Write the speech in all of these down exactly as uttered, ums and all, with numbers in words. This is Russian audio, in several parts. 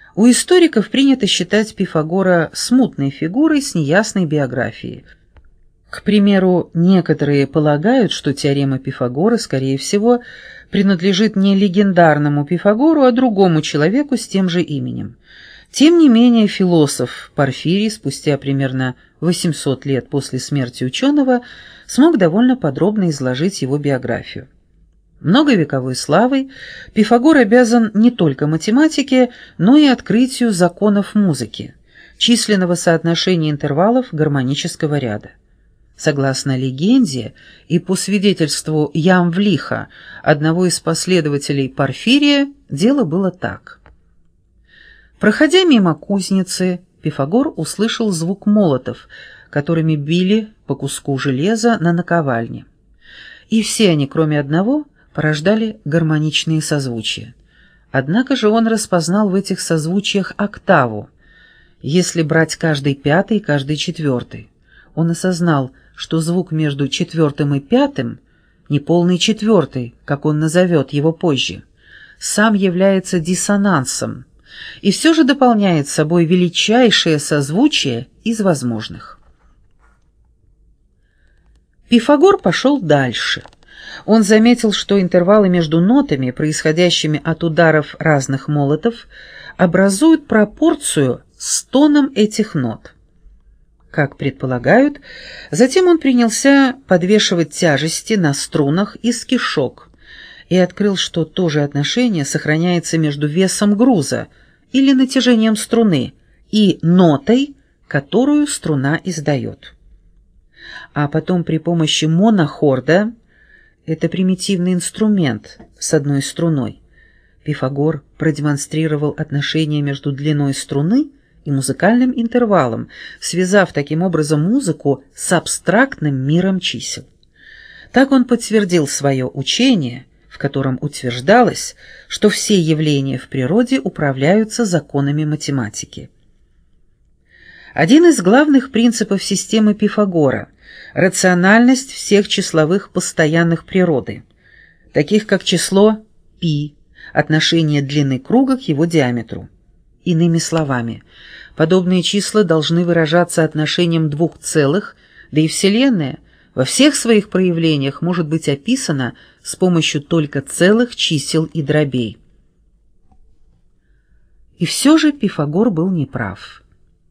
У историков принято считать Пифагора смутной фигурой с неясной биографией. К примеру, некоторые полагают, что теорема Пифагора, скорее всего, принадлежит не легендарному Пифагору, а другому человеку с тем же именем. Тем не менее, философ Порфирий, спустя примерно восемьсот лет после смерти ученого, смог довольно подробно изложить его биографию. Многовековой славой Пифагор обязан не только математике, но и открытию законов музыки, численного соотношения интервалов гармонического ряда. Согласно легенде и по свидетельству Ямвлиха, одного из последователей Порфирия, дело было так. Проходя мимо кузницы, Пифагор услышал звук молотов, которыми били по куску железа на наковальне. И все они, кроме одного, порождали гармоничные созвучия. Однако же он распознал в этих созвучиях октаву, если брать каждый пятый и каждый четвертый. Он осознал, что звук между четвертым и пятым, неполный четвертый, как он назовет его позже, сам является диссонансом и все же дополняет собой величайшее созвучие из возможных. Пифагор пошел дальше. Он заметил, что интервалы между нотами, происходящими от ударов разных молотов, образуют пропорцию с тоном этих нот. Как предполагают, затем он принялся подвешивать тяжести на струнах из кишок и открыл, что то же отношение сохраняется между весом груза или натяжением струны и нотой, которую струна издает. А потом при помощи монохорда, это примитивный инструмент с одной струной, Пифагор продемонстрировал отношение между длиной струны и музыкальным интервалом, связав таким образом музыку с абстрактным миром чисел. Так он подтвердил свое учение, в котором утверждалось, что все явления в природе управляются законами математики. Один из главных принципов системы Пифагора – рациональность всех числовых постоянных природы, таких как число π, отношение длины круга к его диаметру. Иными словами, подобные числа должны выражаться отношением двух целых, да и Вселенная во всех своих проявлениях может быть описана с помощью только целых чисел и дробей. И все же Пифагор был неправ.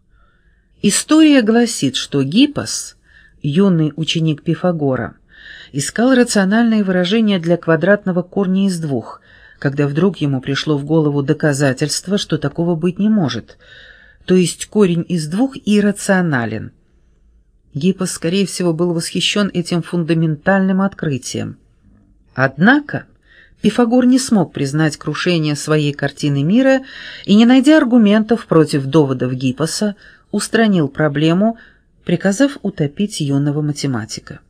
История гласит, что Гиппос, юный ученик Пифагора, искал рациональное выражение для квадратного корня из двух, когда вдруг ему пришло в голову доказательство, что такого быть не может, то есть корень из двух иррационален. Гиппос, скорее всего, был восхищен этим фундаментальным открытием. Однако Пифагор не смог признать крушение своей картины мира и, не найдя аргументов против доводов Гиппоса, устранил проблему, приказав утопить юного математика.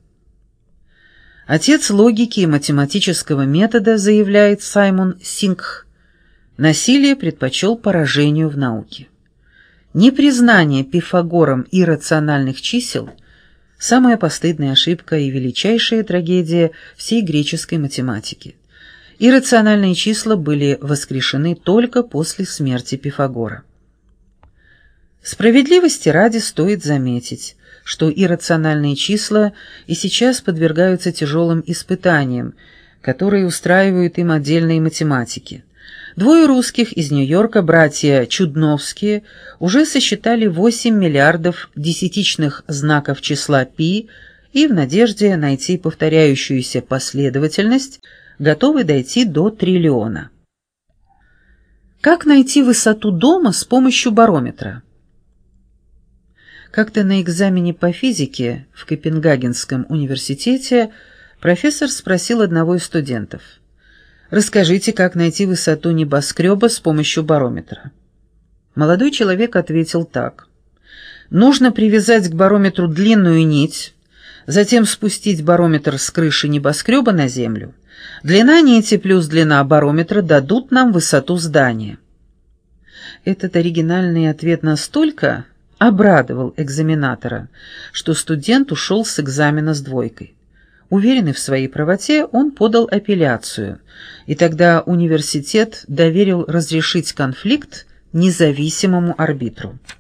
Отец логики и математического метода, заявляет Саймон Сингх, насилие предпочел поражению в науке. Непризнание Пифагором иррациональных чисел – самая постыдная ошибка и величайшая трагедия всей греческой математики. Иррациональные числа были воскрешены только после смерти Пифагора. Справедливости ради стоит заметить, что иррациональные числа и сейчас подвергаются тяжелым испытаниям, которые устраивают им отдельные математики. Двое русских из Нью-Йорка, братья Чудновские, уже сосчитали восемь миллиардов десятичных знаков числа π и в надежде найти повторяющуюся последовательность готовы дойти до триллиона. Как найти высоту дома с помощью барометра? Как-то на экзамене по физике в Копенгагенском университете профессор спросил одного из студентов: «Расскажите, как найти высоту небоскреба с помощью барометра?» Молодой человек ответил так: «Нужно привязать к барометру длинную нить, затем спустить барометр с крыши небоскреба на землю. Длина нити плюс длина барометра дадут нам высоту здания». Этот оригинальный ответ настолько обрадовал экзаменатора, что студент ушел с экзамена с двойкой. Уверенный в своей правоте, он подал апелляцию, и тогда университет доверил разрешить конфликт независимому арбитру.